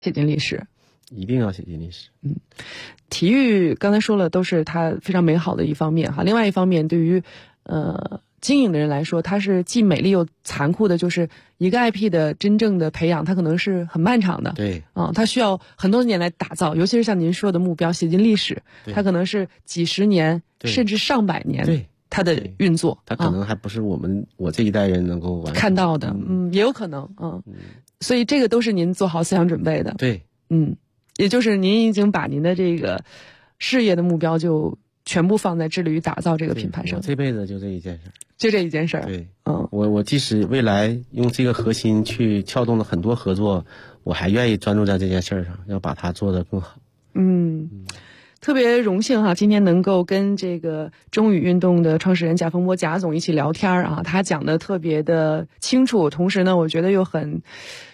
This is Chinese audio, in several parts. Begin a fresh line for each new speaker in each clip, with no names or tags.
写进历史。
一定要写进历史。
体育刚才说了都是它非常美好的一方面哈，另外一方面对于经营的人来说，它是既美丽又残酷的，就是一个 IP 的真正的培养，它可能是很漫长的。
对，
它需要很多年来打造，尤其是像您说的目标写进历史，它可能是几十年甚至上百年。
对。
它的运作，
它可能还不是我这一代人能够完
看到的，也有可能，所以这个都是您做好思想准备的。
对，
也就是您已经把您的这个事业的目标就全部放在致力于打造这个品牌上。
我这辈子就这一件事，
就这一件事。
对，我即使未来用这个核心去撬动了很多合作，我还愿意专注在这件事上，要把它做得更好。
特别荣幸哈，今天能够跟这个中宇运动的创始人贾逢波贾总一起聊天啊，他讲的特别的清楚，同时呢，我觉得又很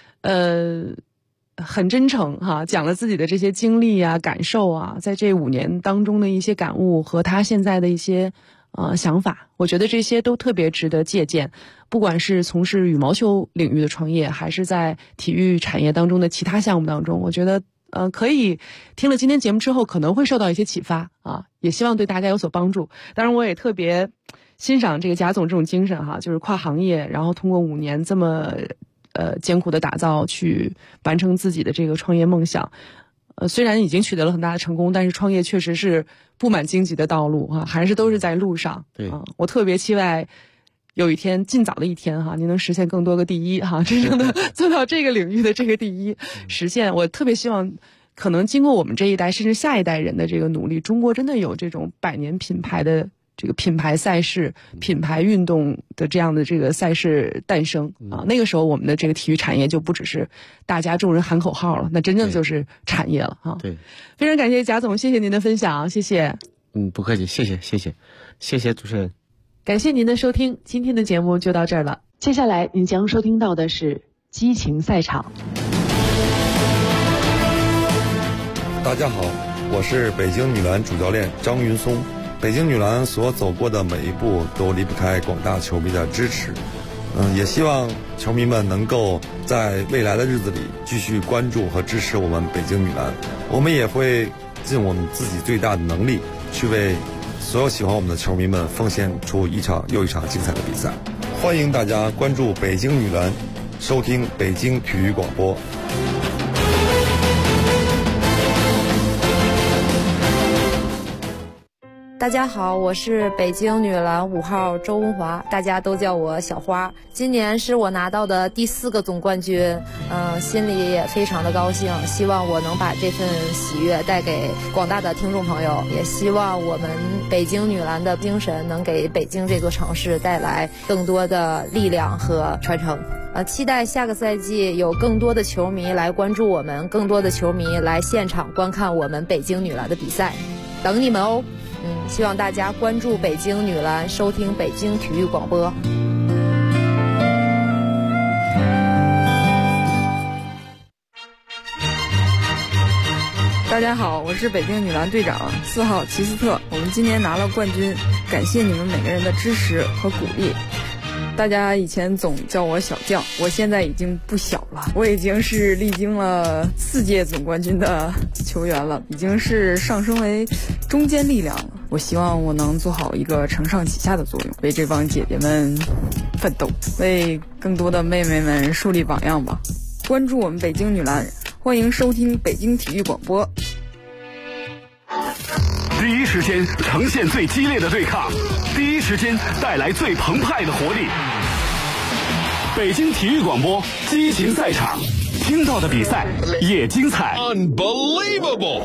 真诚哈，讲了自己的这些经历啊、感受啊，在这5年当中的一些感悟和他现在的一些想法，我觉得这些都特别值得借鉴。不管是从事羽毛球领域的创业，还是在体育产业当中的其他项目当中，我觉得可以听了今天节目之后可能会受到一些启发啊，也希望对大家有所帮助。当然我也特别欣赏这个贾总这种精神哈，就是跨行业，然后通过5年这么艰苦的打造去完成自己的这个创业梦想。虽然已经取得了很大的成功，但是创业确实是布满荆棘的道路哈，还是都是在路上。
对，
我特别期待有一天，尽早的一天哈，您能实现更多个第一哈，真正的做到这个领域的这个第一，实现。我特别希望，可能经过我们这一代甚至下一代人的这个努力，中国真的有这种100年品牌的这个品牌赛事、品牌运动的这样的这个赛事诞生啊。那个时候，我们的这个体育产业就不只是大家众人喊口号了，那真正就是产业了哈。
对，
非常感谢贾总，谢谢您的分享，谢谢。
不客气，谢谢主持人。
感谢您的收听，今天的节目就到这儿了。接下来您将收听到的是激情赛场。
大家好，我是北京女篮主教练张云松。北京女篮所走过的每一步都离不开广大球迷的支持。也希望球迷们能够在未来的日子里继续关注和支持我们北京女篮。我们也会尽我们自己最大的能力去为所有喜欢我们的球迷们奉献出一场又一场精彩的比赛。欢迎大家关注北京女篮，收听北京体育广播。
大家好，我是北京女篮5号周文华，大家都叫我小花。今年是我拿到的第4个总冠军，心里也非常的高兴，希望我能把这份喜悦带给广大的听众朋友，也希望我们北京女篮的精神能给北京这座城市带来更多的力量和传承。期待下个赛季有更多的球迷来关注我们，更多的球迷来现场观看我们北京女篮的比赛，等你们哦。希望大家关注北京女篮，收听北京体育广播。
大家好，我是北京女篮队长4号齐斯特。我们今年拿了冠军，感谢你们每个人的支持和鼓励。大家以前总叫我小将，我现在已经不小了，我已经是历经了4届总冠军的球员了，已经是上升为中坚力量了。我希望我能做好一个承上启下的作用，为这帮姐姐们奋斗，为更多的妹妹们树立榜样吧。关注我们北京女篮，欢迎收听北京体育广播。
第一时间呈现最激烈的对抗，第一时间带来最澎湃的活力。北京体育广播激情赛场，听到的比赛也精彩。Unbelievable！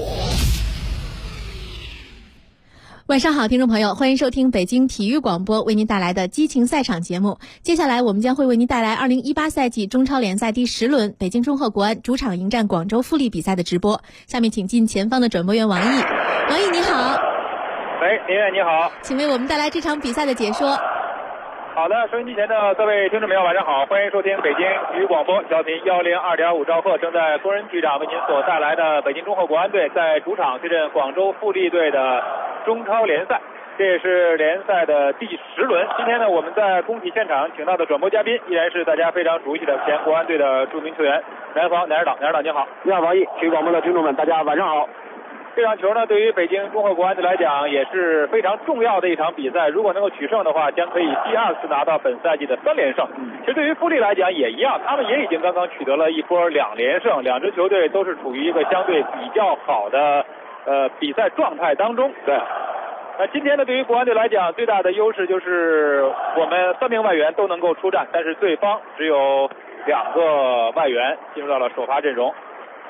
晚上好，听众朋友，欢迎收听北京体育广播为您带来的激情赛场节目。接下来我们将会为您带来2018赛季中超联赛第10轮北京中赫国安主场迎战广州富力比赛的直播。下面请进前方的转播员王毅。王毅你好。
喂，林月你好，
请为我们带来这场比赛的解说。
好的，收音机前的各位听众朋友晚上好，欢迎收听北京体育广播调频102.5兆赫，正在工人局长为您所带来的北京中赫国安队在主场对阵广州富力队的中超联赛。 这也是联赛的第10轮。今天呢，我们在工体现场请到的转播嘉宾依然是大家非常熟悉的前国安队的著名球员南方南指导。南指导您好。
你好，王毅，体育广播的听众们，大家晚上好。
这场球呢，对于北京中赫国安队来讲也是非常重要的一场比赛。如果能够取胜的话，将可以第2次拿到本赛季的3连胜。其实对于富力来讲也一样，他们也已经刚刚取得了一波2连胜，两支球队都是处于一个相对比较好的比赛状态当中。
对。
今天呢，对于国安队来讲，最大的优势就是我们3名外援都能够出战，但是对方只有2个外援进入到了首发阵容。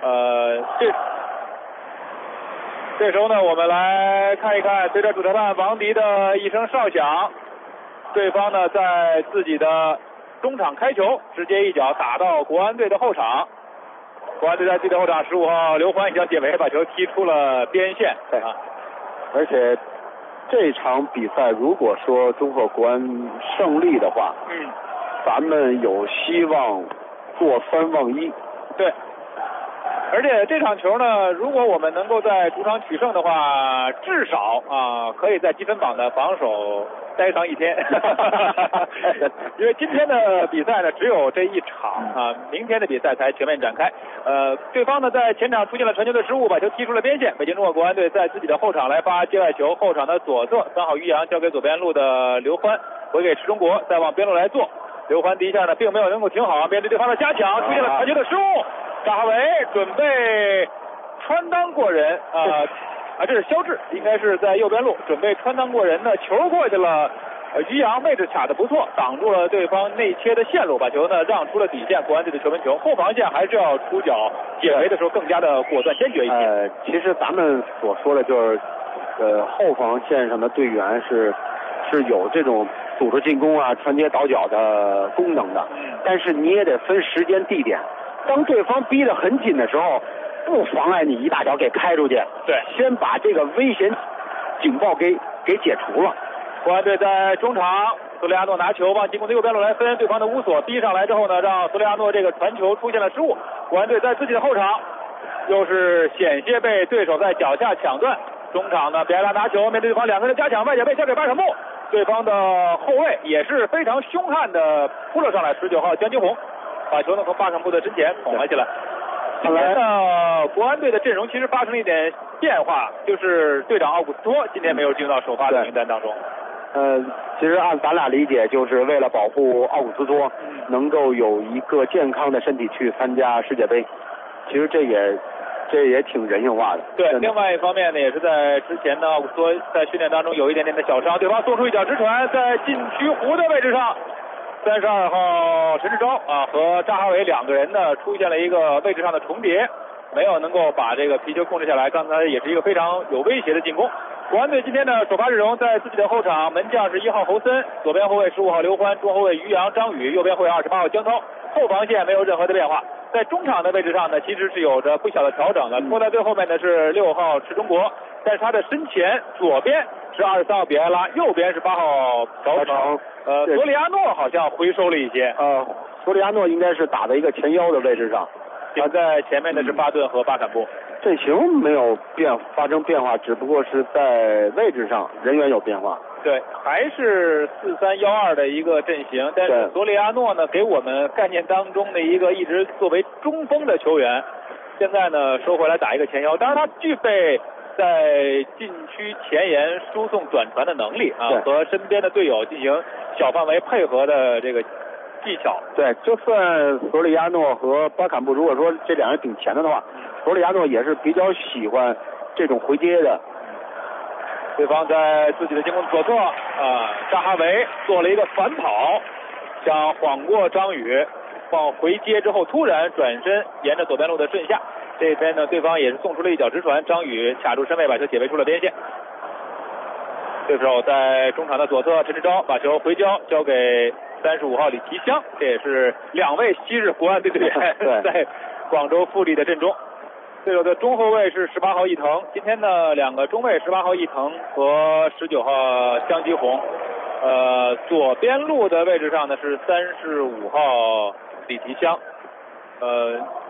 这时候呢，我们来看一看，随着主裁判王迪的一声哨响，对方呢在自己的中场开球，直接一脚打到国安队的后场。国安队在自己的后场15号刘欢一脚解围，把球踢出了边线。
对啊，而且这场比赛如果说中赫国安胜利的话，咱们有希望过3望1。
对。而且这场球呢，如果我们能够在主场取胜的话，至少可以在积分榜的榜首待上1天。因为今天的比赛呢只有这一场明天的比赛才全面展开。对方呢在前场出现了传球的失误，把球踢出了边线。北京中赫国安队在自己的后场来发接外球，后场的左侧3号于洋交给左边路的刘欢，回给池中国，再往边路来做。刘欢第一下呢并没有能够停好，面对对方的加强，出现了传球的失误。扎哈维准备穿裆过人这是肖智，应该是在右边路准备穿裆过人呢，球过去了。于洋位置卡得不错，挡住了对方内切的线路，把球呢让出了底线，国安队的球门球。后防线还是要出脚解围的时候更加的果断坚决一些。
其实咱们所说的就是后防线上的队员是有这种组织进攻传接倒脚的功能的，但是你也得分时间地点。当对方逼得很紧的时候，不妨碍你一大脚给开出去。
对，
先把这个危险警报给解除了。
国安队在中场，索利亚诺拿球往进攻的右边路来分，对方的乌索逼上来之后呢，让索利亚诺这个传球出现了失误。国安队在自己的后场，又是险些被对手在脚下抢断。中场呢，比埃拉拿球，面对对方2个人加强，外脚背交给巴坎布，对方的后卫也是非常凶悍的扑了上来，19号江金红。把球呢从巴坎布的身前捅了起来。今天呢，国安队的阵容其实发生了一点变化，就是队长奥古斯托今天没有进入到首发的名单当中。
其实按咱俩理解，就是为了保护奥古斯托能够有一个健康的身体去参加世界杯。其实这也挺人性化的。
对，另外一方面呢，也是在之前呢，奥古斯托在训练当中有一点点的小伤，对方送出一脚直传，在禁区弧的位置上。32号陈志钊和扎哈维2个人呢出现了一个位置上的重叠，没有能够把这个皮球控制下来。刚才也是一个非常有威胁的进攻。国安队今天的首发阵容在自己的后场，门将是1号侯森，左边后卫15号刘欢，中后卫于洋、张宇，右边后卫28号江涛。后防线没有任何的变化。在中场的位置上呢，其实是有着不小的调整的。拖在最后面的是6号池中国，但是他的身前左边是23号比埃拉，右边是8号朴成。索里亚诺好像回收了一些。
索里亚诺应该是打在一个前腰的位置上。
在前面的是巴顿和巴坎布。
阵型没有发生变化，只不过是在位置上人员有变化。
对，还是4-3-1-2的一个阵型，但是索里亚诺呢，给我们概念当中的一个一直作为中锋的球员，现在呢收回来打一个前腰，当然他具备在禁区前沿输送短传的能力和身边的队友进行小范围配合的这个技巧。
对，就算索里亚诺和巴坎布如果说这2人顶前的话，索里亚诺也是比较喜欢这种回接的。
对方在自己的进攻左侧扎哈维做了一个反跑，想晃过张宇，往回接之后突然转身沿着左边路的顺下，这边呢对方也是送出了一脚直传，张宇卡住身位把球解围出了边线。对手在中场的左侧陈志钊把球回交给35号李奇香，这也是2位昔日国安队队员在广州富力的阵中。对手的中后卫是18号伊藤，今天呢2个中卫18号伊藤和19号江吉宏。左边路的位置上呢是35号李奇香。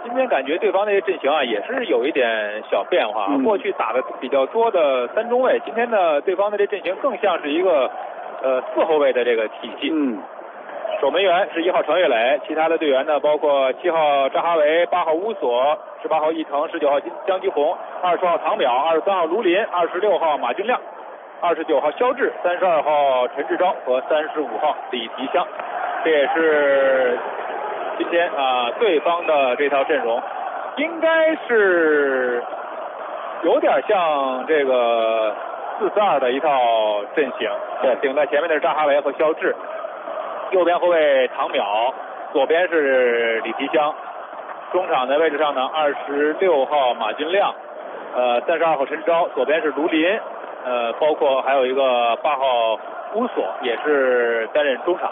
今天感觉对方的阵型啊也是有一点小变化，过去打的比较多的3中卫，今天呢对方的这阵型更像是一个4后卫的这个体系。守门员是1号程岳磊，其他的队员呢包括7号扎哈维、8号乌索、18号易腾、19号姜基宏、20号唐淼、23号卢林、26号马俊亮、29号肖智、32号陈志钊和35号李迪香。这也是今天对方的这套阵容，应该是有点像这个4-4-2的一套阵型。对，顶在前面的是扎哈维和肖智，右边后卫唐淼，左边是李迪香，中场的位置上呢26号马俊亮，32号陈钊，左边是卢林，包括还有一个8号乌索也是担任中场。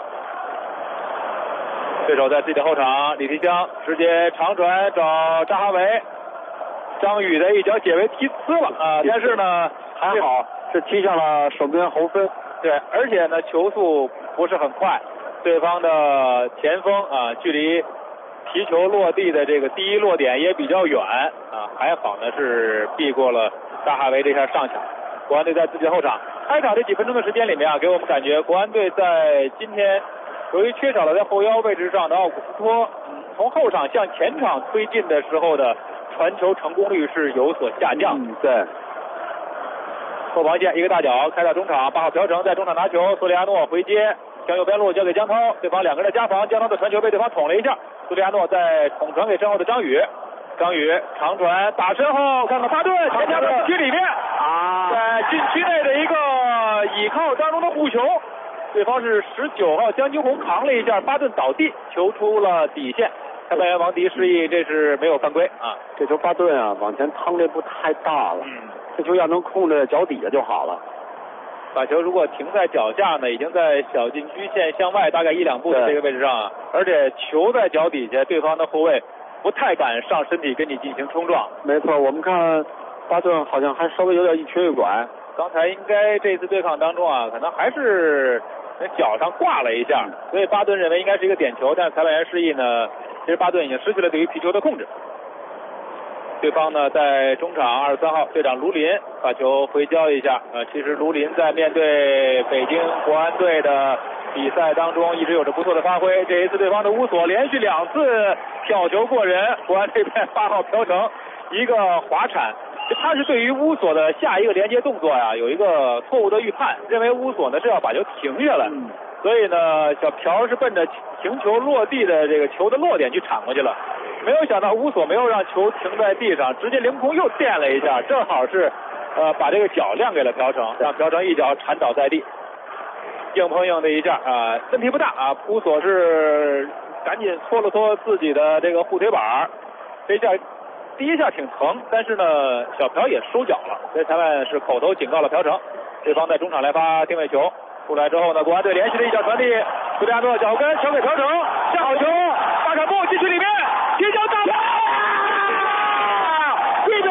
对手在自己的后场，李迪香直接长转找扎哈维，张宇的一脚解围踢呲了但是呢还好是踢向了守门员侯芬。对，而且呢球速不是很快，对方的前锋距离皮球落地的这个第一落点也比较远还好呢是避过了扎哈维这下上抢。国安队在自己的后场，开场这几分钟的时间里面给我们感觉国安队在今天由于缺少了在后腰位置上的奥古斯托，从后场向前场推进的时候的传球成功率是有所下降。
对。
后防线一个大脚开到中场，8号朴成在中场拿球，索里亚诺回接向右边路交给江涛，对方2个人的夹防，江涛的传球被对方捅了一下，索里亚诺再捅传给身后的张宇，张宇长传打身后，看看巴顿前插到禁区里面在禁区内的一个倚靠当中的护球，对方是19号姜金红扛了一下，巴顿倒地，球出了底线。裁判员王迪示意这是没有犯规
这球巴顿往前趟这步太大了，这球要能控制脚底下就好了。
把球如果停在脚下呢，已经在小禁区线向外大概1-2步的这个位置上，而且球在脚底下，对方的后卫不太敢上身体跟你进行冲撞。
没错，我们看巴顿好像还稍微有点一瘸一拐，
刚才应该这次对抗当中可能还是脚上挂了一下，所以巴顿认为应该是一个点球，但是裁判员示意呢，其实巴顿已经失去了对于皮球的控制。对方呢在中场23号队长卢林把球回交一下其实卢林在面对北京国安队的比赛当中一直有着不错的发挥，这一次对方的乌索连续2次挑球过人，国安这边8号朴成一个滑铲，他是对于乌索的下一个连接动作有一个错误的预判，认为乌索呢是要把球停下来，所以呢小朴是奔着停球落地的这个球的落点去铲过去了，没有想到乌索没有让球停在地上，直接凌空又垫了一下，正好是把这个脚亮给了朴成，让朴成一脚铲倒在地，硬碰硬的一下问题不大乌索是赶紧搓了搓自己的这个护腿板，这下第一下挺疼，但是呢小朴也收脚了，所以裁判是口头警告了朴成。对方在中场来发定位球，出来之后呢，国安队连续的一脚传递，苏利亚诺脚跟传给朴成，下好球，巴坎布禁区里面踢脚打破1-0，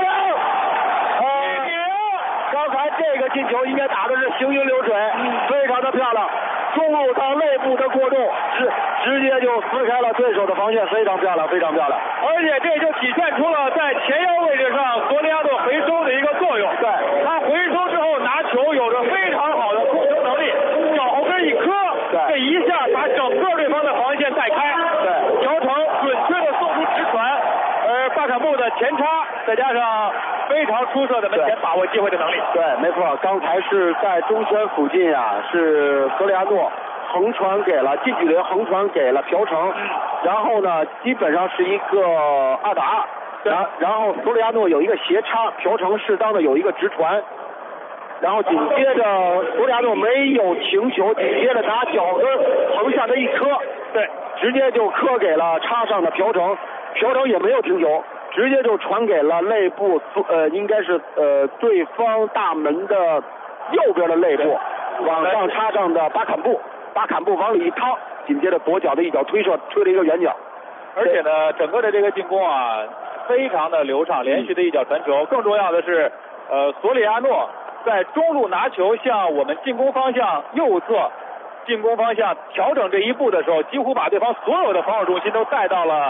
刚才这个进球应该打的是行云流水，非常的漂亮，中路到内部的过渡直接就撕开了对手的防线，非常漂亮，非常漂亮。
而且这就体现出了在前腰位置上索里亚诺回收的一个作用。
对，
他回收之后拿球有着非常好的控球能力，脚后跟一磕，这一下把整个对方的防线带开。
对，
朴成准确的送出直传，而巴坎布的前插，再加上非常出色的门前把握机会的能力。
对，没错，刚才是在中圈附近是索里亚诺横传给了近距离横传给了朴成，然后呢基本上是一个2打2，然后索里亚诺有一个斜插，朴成适当的有一个直传，然后紧接着索里亚诺没有停球，紧接着拿脚跟横向的一磕，对，直接就磕给了插上的朴成，朴成也没有停球，直接就传给了内部应该是对方大门的右边的内部往上插上的巴坎布，巴坎布往里一趟，紧接着左脚的一脚推射推了一个远角，
而且呢整个的这个进攻非常的流畅，连续的一脚传球，更重要的是索里亚诺在中路拿球向我们进攻方向右侧进攻方向调整这一步的时候，几乎把对方所有的防守重心都带到了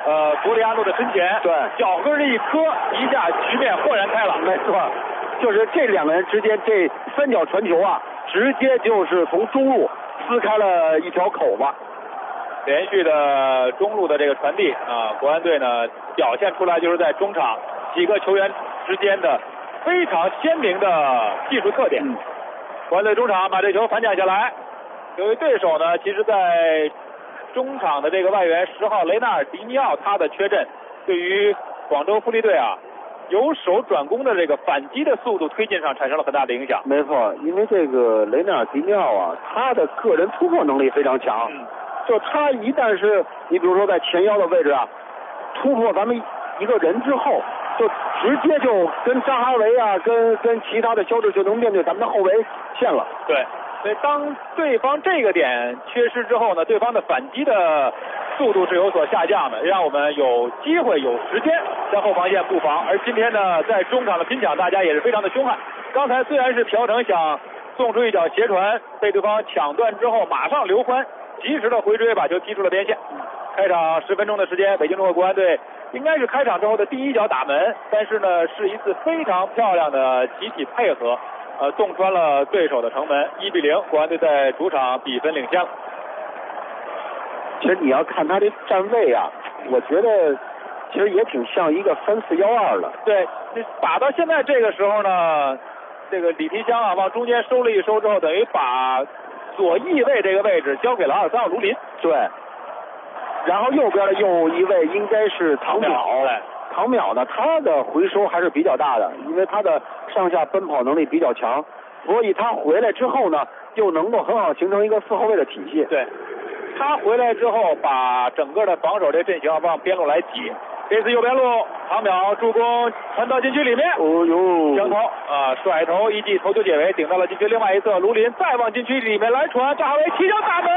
博里亚诺的身前，
对，
脚跟这一磕，一下局面豁然开朗。
没错，就是这两个人之间这三脚传球啊，直接就是从中路撕开了一条口子。
连续的中路的这个传递啊，国安队呢表现出来就是在中场几个球员之间的非常鲜明的技术特点。国安队中场把这球反抢下来，由于对手呢，其实在中场的这个外援10号雷纳尔迪尼奥他的缺阵，对于广州富力队啊由守转攻的这个反击的速度推进上产生了很大的影响。
没错，因为这个雷纳尔迪尼奥啊，他的个人突破能力非常强。就他一旦是你比如说在前腰的位置啊，突破咱们一个人之后，就直接就跟扎哈维啊，跟其他的肖智就能面对咱们的后卫线了。
对，所以当对方这个点缺失之后呢，对方的反击的速度是有所下降的，让我们有机会有时间在后防线布防。而今天呢，在中场的拼抢，大家也是非常的凶悍。刚才虽然是朴成想送出一脚斜传，被对方抢断之后，马上刘欢及时的回追，把球踢出了边线。开场10分钟的时间，北京中国国安队应该是开场之后的第一脚打门，但是呢，是一次非常漂亮的集体配合，洞穿了对手的城门，1-0，国安队在主场比分领先了。
其实你要看他这站位啊，我觉得其实也挺像一个3-4-1-2的。
对，打到现在这个时候呢，这个李提香啊往中间收了一收之后，等于把左翼卫这个位置交给了23号卢林。
对，然后右边的右一位应该是唐淼。唐淼呢，他的回收还是比较大的，因为他的上下奔跑能力比较强，所以他回来之后呢，又能够很好形成一个4后卫的体系。
对，他回来之后，把整个的防守这阵型往边路来挤。这次右边路，唐淼助攻传到禁区里面，将头甩头一记头球解围，顶到了禁区另外一侧。卢林再往禁区里面来传，扎哈维起脚打门。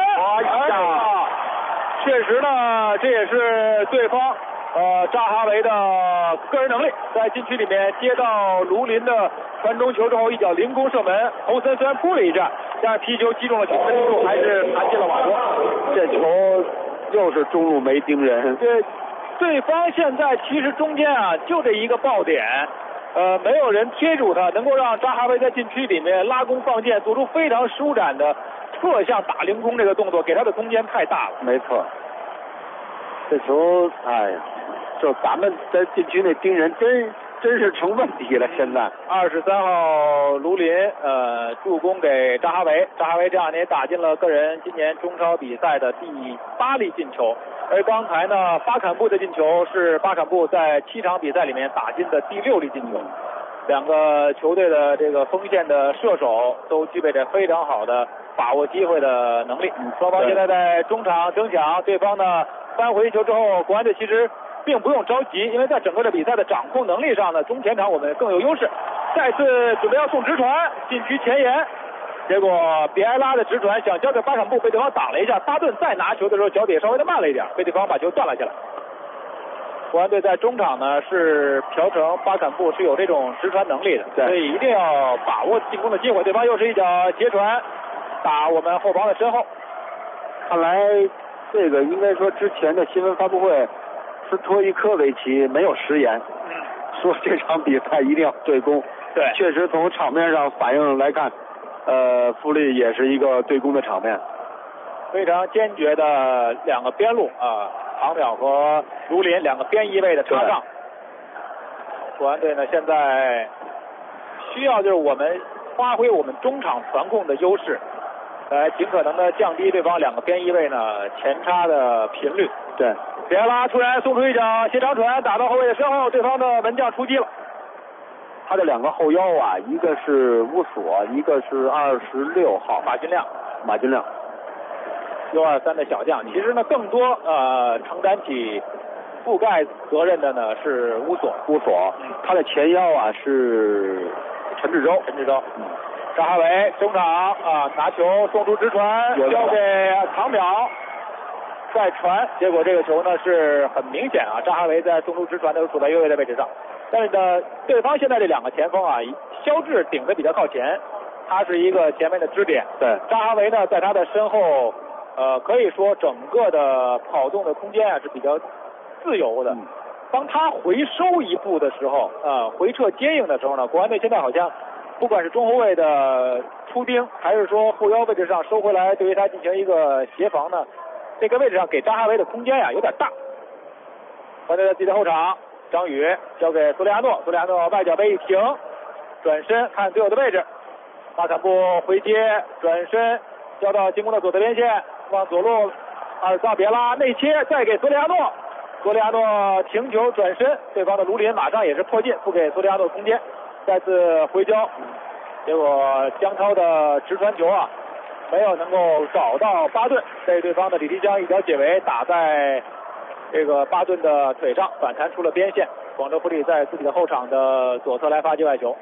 确实呢，这也是对方扎哈维的个人能力，在禁区里面接到卢林的传中球之后，一脚凌空射门。侯森虽然扑了一下，但是皮球击中了球门柱，还是弹进了网窝。
这球又是中路没盯人。
对方现在其实中间啊就这一个爆点，没有人贴住他，能够让扎哈维在禁区里面拉弓放箭，做出非常舒展的侧向打凌空这个动作，给他的空间太大了。
没错，这球，哎呀，就咱们在禁区内盯人真是成问题了。现在
23号卢林助攻给扎哈维，扎哈维这2年打进了个人今年中超比赛的第8粒进球。而刚才呢，巴坎布的进球是巴坎布在7场比赛里面打进的第6粒进球。两个球队的这个锋线的射手都具备着非常好的把握机会的能力。双方现在在中场争抢，对方呢翻回球之后，国安队其实并不用着急，因为在整个的比赛的掌控能力上呢，中前场我们更有优势。再次准备要送直传，禁区前沿。结果比埃拉的直传想交给巴坎布，被对方挡了一下。巴顿再拿球的时候脚底稍微的慢了一点，被对方把球断了下来。国安队在中场呢是朴成、巴坎布是有这种直传能力的，所以一定要把握进攻的机会。对方又是一脚斜传打我们后防的身后。
看来这个应该说之前的新闻发布会，斯托伊科维奇没有食言，说这场比赛一定要对攻。
对，
确实从场面上反应来看，富力也是一个对攻的场面，
非常坚决的两个边路唐淼和卢林两个边翼位的插上。国安队呢现在需要就是我们发挥我们中场传控的优势，来尽可能的降低对方两个边翼位呢前插的频率。
对，
比埃拉突然送出一脚斜长传打到后卫的身后，对方的门将出击了。
他的两个后腰啊，一个是乌索，一个是26号
马军亮，U23的小将。其实呢，更多承担起覆盖责任的呢是乌索，
他的前腰啊是陈志洲。
扎哈维中场拿球送出直传，交给唐淼，再传，结果这个球呢是很明显扎哈维在送出直传的时候处在右位的位置上。但是呢，对方现在这两个前锋肖智顶得比较靠前，他是一个前面的支点。
对，
扎哈维呢在他的身后，可以说整个的跑动的空间是比较自由的。当他回收一步的时候，回撤接应的时候呢，国安队现在好像不管是中后卫的出钉，还是说后腰位置上收回来，对于他进行一个协防呢，这个位置上给张哈维的空间呀有点大。国安队在自己的后场，张宇交给索里亚诺，索里亚诺外脚背一停，转身看队友的位置，巴坎布回接转身交到进攻的左侧边线，往左路阿尔萨别拉内切，再给索里亚诺，索里亚诺停球转身，对方的卢林马上也是迫近，不给索里亚诺空间，再次回交，结果江涛的直传球啊没有能够找到巴顿，被对方的李迪江一脚解围打在这个巴顿的腿上，反弹出了边线。广州富力在自己的后场的左侧来发界外球，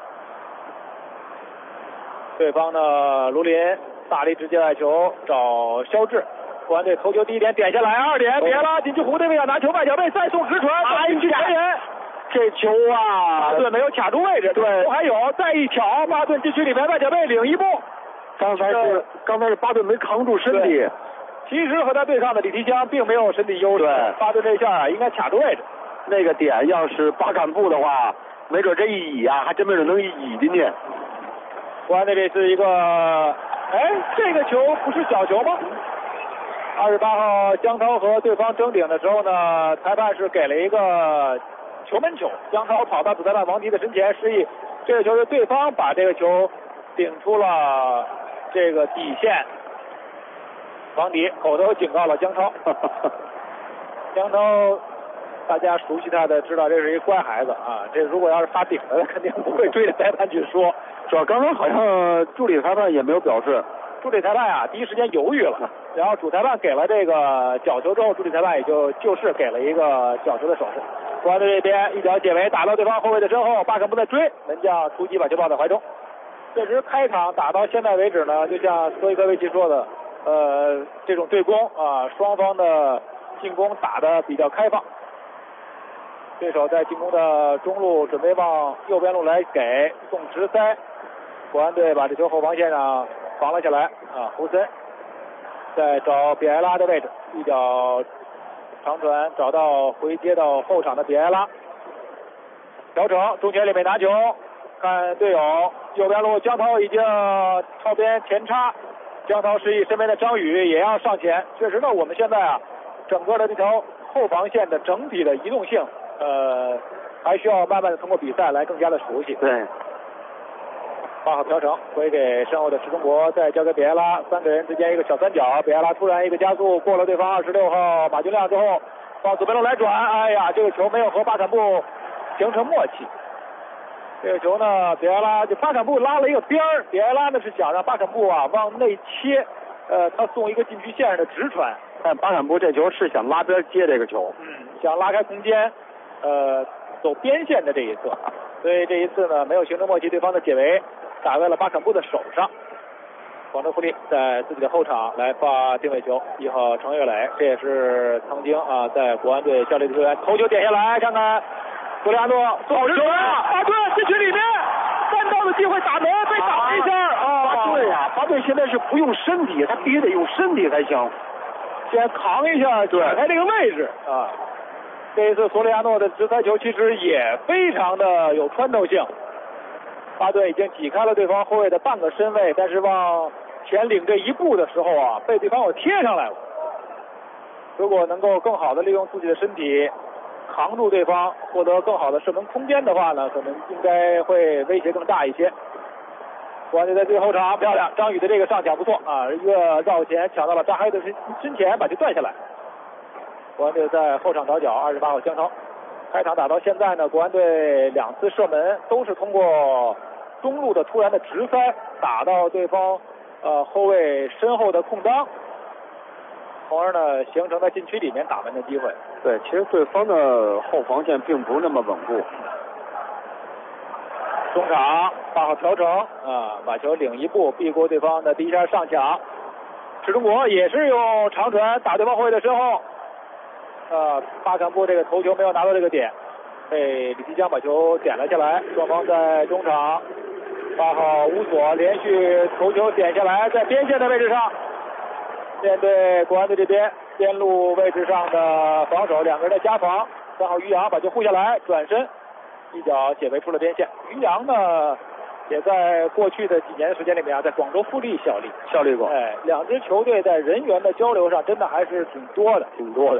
对方的卢林大力直接外球找肖智，国安队头球第一点点下来，2点，别拉禁区弧对面要拿球，外脚背再送直传，禁区前沿，这球啊，巴顿没有卡住位置，对，还有再一挑，巴顿禁区里面外脚背领一步，
刚才是巴顿没扛住身体。
其实和他对抗的李提香并没有身体优势，巴顿这下啊应该卡住位置。
那个点要是巴坎布的话，没准这一倚啊，还真没准能倚进去。
国安队这是一个，这个球不是角球吗？28号江涛和对方争顶的时候呢，裁判是给了一个球门球，江涛跑到主裁判王迪的身前示意，这个球是对方把这个球顶出了这个底线。王迪口头警告了江涛，江涛大家熟悉他的知道这是一乖孩子啊，这如果要是发顶了，肯定不会追着裁判去说。
主要刚刚好像助理裁判也没有表示，
助理裁判啊第一时间犹豫了，然后主裁判给了这个角球之后，助理裁判也就是给了一个角球的手势。国安队这边一脚解围打到对方后卫的身后，巴坎布在追，门将出击把球抱在怀中。确实开场打到现在为止呢，就像斯托伊科维奇说的，这种对攻啊，双方的进攻打得比较开放。对手在进攻的中路准备往右边路来给送直塞，国安队把这球后防线上防了下来啊，胡森再找比埃拉的位置，一脚长传找到回接到后场的比埃拉，调整中前里面拿球，看队友右边路江涛已经靠边前插，江涛示意身边的张宇也要上前。确实呢，我们现在啊整个的这条后防线的整体的移动性还需要慢慢的通过比赛来更加的熟悉。
对，
8号调整回给身后的石中国，再交给比埃拉，三个人之间一个小三角，比埃拉突然一个加速过了对方26号马军亮之后往左边路来转，哎呀，这个球没有和巴坎布形成默契。这个球呢，比埃拉就巴坎布拉了一个边儿，比埃拉呢是想让巴坎布啊往内切，他送一个禁区线上的直传。
但巴坎布这球是想拉边接这个球，
想拉开空间，走边线的这一侧，所以这一次呢没有形成默契，对方的解围打在了巴坎布的手上。广州富力在自己的后场来发定位球，1号程岳磊，这也是曾经啊在国安队效力的球员，头球点下来，看看索里亚诺送直传，巴顿禁区里面3刀的机会打门被挡了一下啊！
对呀，巴顿现在是不用身体，他必须得用身体才行，
先扛一下甩开这个位置啊。这一次索里亚诺的直塞球其实也非常的有穿透性，巴顿已经挤开了对方后卫的半个身位，但是往前领这一步的时候啊，被对方给贴上来了。如果能够更好的利用自己的身体扛住对方，获得更好的射门空间的话呢，可能应该会威胁更大一些。国安队在最后场漂亮，张宇的这个上抢不错啊，一个绕前抢到了张海的身前，把球断下来。国安队在后场倒脚，28号江涛。开场打到现在呢，国安队2次射门都是通过中路的突然的直塞打到对方后卫身后的空当，从而呢形成在禁区里面打门的机会。
对，其实对方的后防线并不是那么稳固。
中场8号调整啊，把球领一步避过对方的第一下上抢，石中国也是用长传打对方后卫的身后。巴坎布这个头球没有拿到这个点，被李继江把球点了下来。双方在中场，8号乌索连续头球点下来，在边线的位置上，面对国安队这边边路位置上的防守，两个人的夹防，3号于洋把球护下来，转身一脚解围出了边线。于洋呢，也在过去的几年的时间里面啊，在广州富力效力过。哎，两支球队在人员的交流上真的还是挺多的。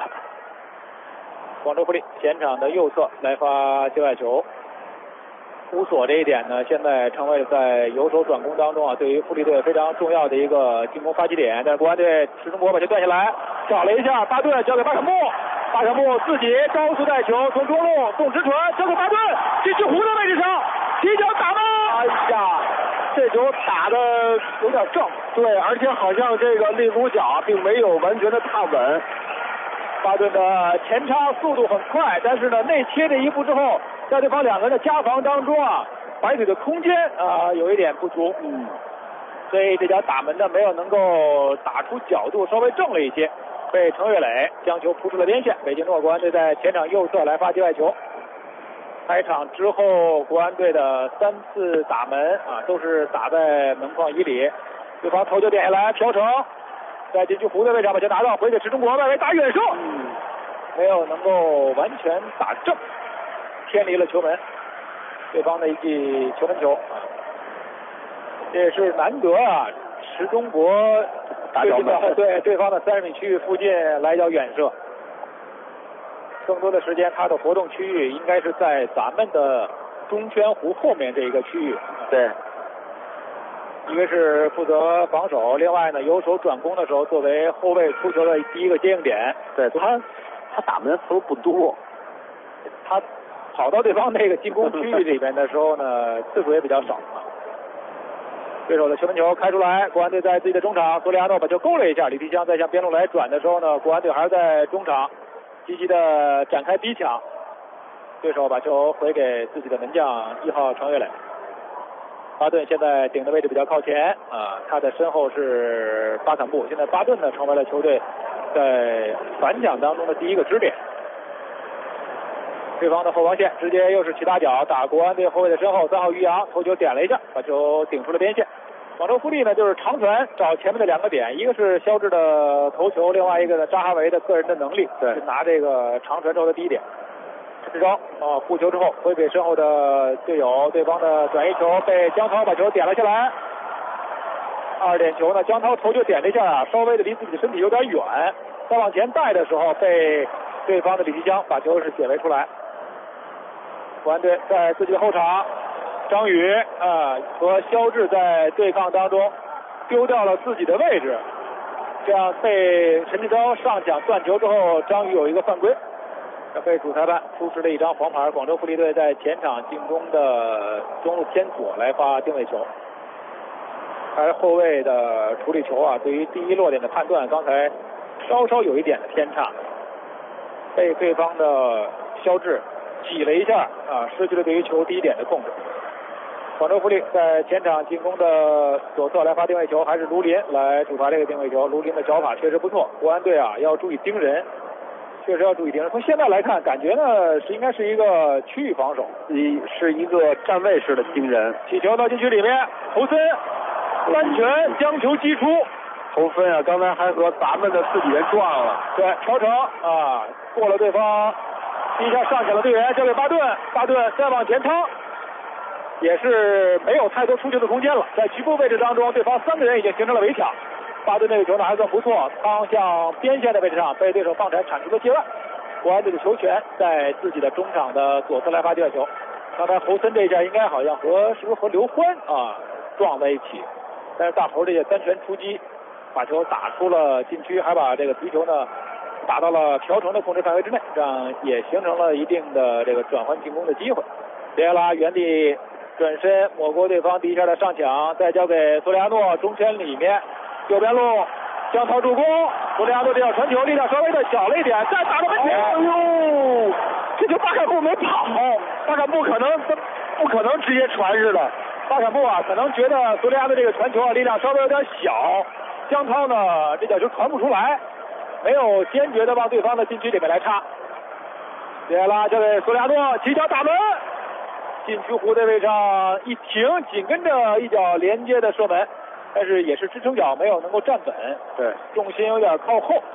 广州富力前场的右侧来发界外球。乌索这一点呢，现在成为了在由守转攻当中啊，对于富力队非常重要的一个进攻发起点。但是国安队石中国把球断下来，找了一下巴顿，交给巴坎布，巴坎布自己高速带球从中路送直传，交给巴顿，禁区弧的位置上提脚打门。哎呀，这球打的有点正，
对，而且好像这个立足脚并没有完全的踏稳。
巴顿的前插速度很快，但是呢内切这一步之后，在对方两个人的夹防当中啊，摆腿的空间有一点不足，所以这脚打门呢没有能够打出角度，稍微正了一些，被程岳磊将球扑出了边线。北京国安队在前场右侧来发界外球。开场之后，国安队的3次打门啊都是打在门框以里，对方头就点下来，朴成在禁区弧的位置上把球拿到，回给石中国，外围打远射，没有能够完全打正，偏离了球门，对方的一记球门球，这也是难得啊，石中国对对方的30米区域附近来一脚远射。更多的时间他的活动区域应该是在咱们的中圈弧后面这一个区域。
对，
一个是负责防守，另外呢由守转攻的时候作为后卫出球的第一个接应点。
对，他打门次数不多，
他跑到对方那个进攻区域里边的时候呢次数也比较少。对手的球门球开出来，国安队在自己的中场，索里亚诺把球勾了一下，李皮香在向边路来转的时候呢，国安队还是在中场积极的展开逼抢，对手把球回给自己的门将1号程岳磊。巴顿现在顶的位置比较靠前啊，他的身后是巴坎布。现在巴顿呢成为了球队在反抢当中的第一个支点。对方的后防线直接又是起大脚打国安队后卫的身后，3号于洋头球点了一下，把球顶出了边线。广州富力呢就是长传找前面的两个点，一个是肖智的头球，另外一个呢扎哈维的个人的能力，是拿这个长传之后的第一点。这招护球之后回给身后的队友，对方的转移球被江涛把球点了下来。2点球呢，江涛头就点了一下啊，稍微的离自己的身体有点远，再往前带的时候被对方的李继香把球是解围出来。国安队在自己的后场，张宇和肖智在对抗当中丢掉了自己的位置，这样被陈志钊上抢断球之后，张宇有一个犯规，被主裁判出示了一张黄牌。广州富力队在前场进攻的中路偏左来发定位球，还是后卫的处理球啊，对于第一落点的判断刚才稍稍有一点的偏差，被对方的肖智挤了一下失去了对于球第一点的控制。广州富力在前场进攻的左侧来发定位球，还是卢林来主罚这个定位球。卢林的脚法确实不错，国安队要注意盯人，确实要注意盯人。从现在来看，感觉呢应该是一个区域防守，
是一个站位式的盯人。
起球到禁区里面，侯森单拳将球击出。
侯森刚才还和咱们的自己人撞了。
对，朴成过了对方，第一下上抢了队员，交给巴顿，巴顿再往前趟，也是没有太多出球的空间了。在局部位置当中，对方3个人已经形成了围抢。巴顿那个球呢还算不错，趟向边线的位置上被对手放铲铲出了界外。国安队的球权在自己的中场的左侧来发界外球。刚才侯森这一下应该好像是不是和刘欢撞在一起，但是大侯这些单拳出击，把球打出了禁区，还把这个皮球呢打到了朴成的控制范围之内，这样也形成了一定的这个转换进攻的机会。别拉原地转身抹过对方第一下的上抢，再交给索里亚诺，中圈里面右边路江涛助攻，索里亚诺这脚传球力量稍微的小了一点，再打到门前。哎呦，这球巴坎布没跑，巴坎布不可能直接传似的。巴坎布可能觉得索里亚诺这个传球力量稍微有点小，江涛呢这脚球传不出来，没有坚决的往对方的禁区里面来插。别拉交给索里亚诺，起脚打门，禁区弧的位置上一停，紧跟着一脚连接的射门，但是也是支撑脚没有能够站稳，
对，
重心有点靠后，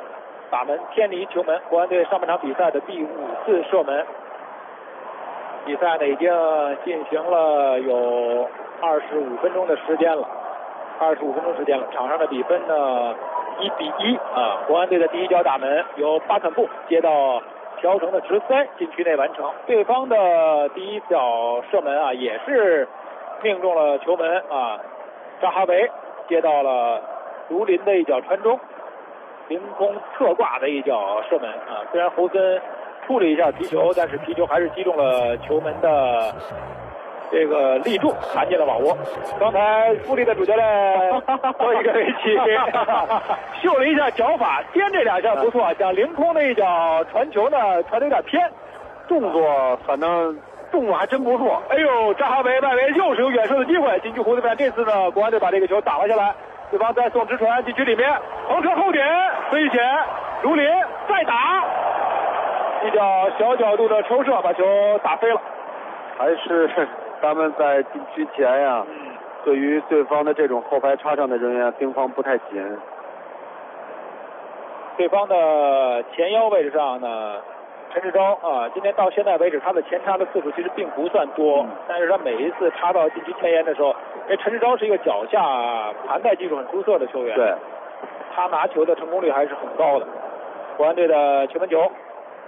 打门偏离球门，国安队上半场比赛的第5次射门。比赛呢已经进行了有25分钟的时间了，25分钟时间了。场上的比分呢1-1啊，国安队的第一脚打门由巴坎布接到朴成的直塞禁区内完成。对方的第一脚射门啊也是命中了球门啊，扎哈维接到了卢林的一脚传中，凌空侧挂的一脚射门啊。虽然侯森处理一下皮球，但是皮球还是击中了球门的这个立柱，弹进了网窝。刚才富力的主教练做一个围棋，秀了一下脚法，颠这2下不错，像凌空的一脚传球呢，传的有点偏，
动作反正动作还真不错。
哎呦，扎哈维外围又是有远射的机会，禁区弧子边，这次呢，国安队把这个球挡了下来，对方再送直传禁区里面，横传后点飞前，卢林再打，一脚小角度的抽射把球打飞了。
还是他们在禁区前呀，对于对方的这种后排插上的人员盯防不太紧。
对方的前腰位置上呢，陈志钊啊，今天到现在为止他的前插的次数其实并不算多，但是他每一次插到禁区前沿的时候，因为陈志钊是一个脚下盘带技术很出色的球员，
对，
他拿球的成功率还是很高的。国安队的球门球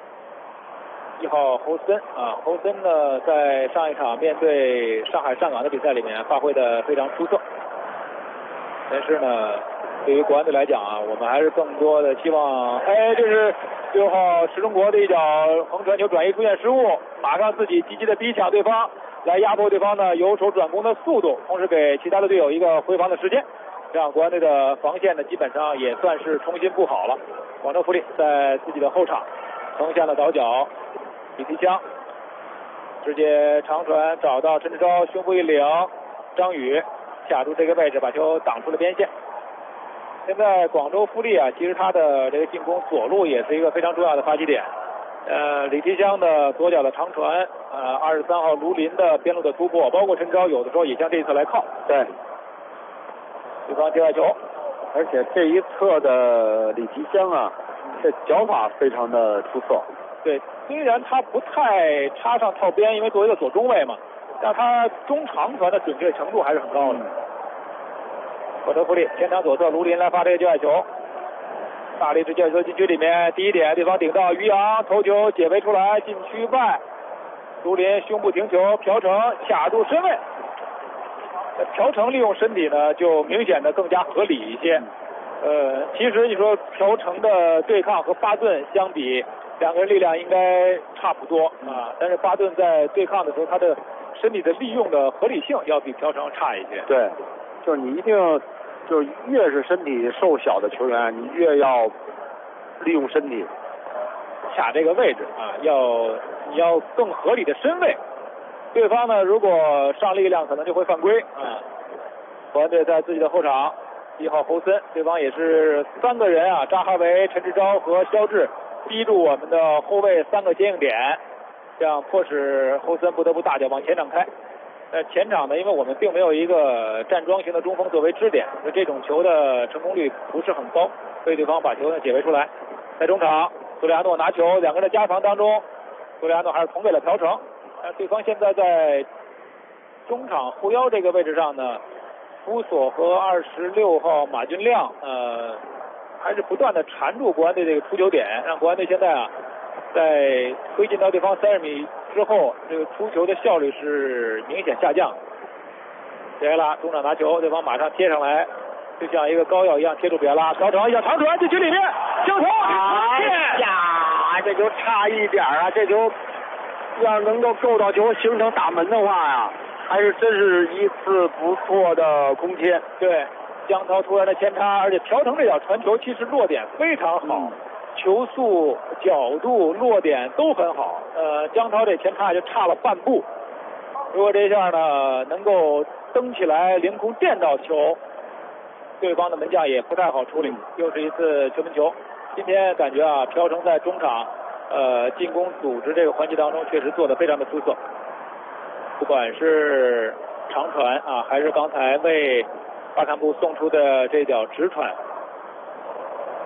，1号侯森啊，侯森呢在上一场面对上海上港的比赛里面发挥的非常出色，但是呢，对于国安队来讲啊，我们还是更多的希望，这是6号石中国的一脚横传球转移出现失误，马上自己积极的逼抢对方，来压迫对方的由守转攻的速度，同时给其他的队友一个回防的时间，让国安队的防线呢基本上也算是重新布好了。广州富力在自己的后场横向的倒脚，李提香直接长传找到陈志钊，胸部一领，张宇卡住这个位置把球挡出了边线。现在广州富力啊，其实他的这个进攻左路也是一个非常重要的发起点。李提香的左脚的长传，23号卢林的边路的突破，包括陈志钊有的时候也向这一侧来靠。
对，
对方接外球，
而且这一侧的李提香啊，这脚法非常的出色。
对，虽然他不太插上套边，因为作为一个左中卫嘛，但他中长传的准确程度还是很高的。广州富力前场左侧卢林来发这个界外球，大力直接球禁区里面，第一点对方顶到于洋头球解围出来，禁区外，卢林胸部停球，朴成卡住身位，朴成利用身体呢就明显的更加合理一些。其实你说朴成的对抗和巴顿相比，两个人力量应该差不多啊，但是巴顿在对抗的时候，他的身体的利用的合理性要比朴成差一些。
对，就是你一定就是越是身体瘦小的球员，你越要利用身体
卡这个位置啊，你要更合理的身位。对方呢，如果上力量，可能就会犯规啊。国安队在自己的后场，1号侯森，对方也是3个人啊，扎哈维、陈志钊和肖智逼住我们的后卫3个接应点，这样迫使侯森不得不大脚往前场开。前场呢，因为我们并没有一个站桩型的中锋作为支点，所以这种球的成功率不是很高，所以对方把球呢解围出来。在中场，苏利亚诺拿球，两个人的加防当中，苏利亚诺还是捅给了朴成。对方现在在中场后腰这个位置上呢，福索和26号马俊亮还是不断的缠住国安队这个出球点，让国安队现在啊在推进到对方30米之后，这个出球的效率是明显下降。比埃拉中场拿球，对方马上贴上来，就像一个膏药一样贴住比埃拉，朴成一下长传进去里面，球头
这球差一点啊！这球要能够够到球形成打门的话呀，还是真是一次不错的空切。
对，江涛突然的前插，而且朴成这脚传球其实落点非常好，球速、角度、落点都很好。江涛这前插就差了半步，如果这下呢能够蹬起来凌空垫到球，对方的门将也不太好处理，又是一次球门球。今天感觉啊，朴成在中场进攻组织这个环节当中确实做得非常的出色，不管是长传啊，还是刚才为巴坎布送出的这脚直传，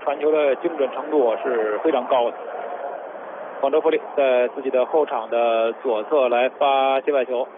传球的精准程度是非常高的。广州富力在自己的后场的左侧来发界外球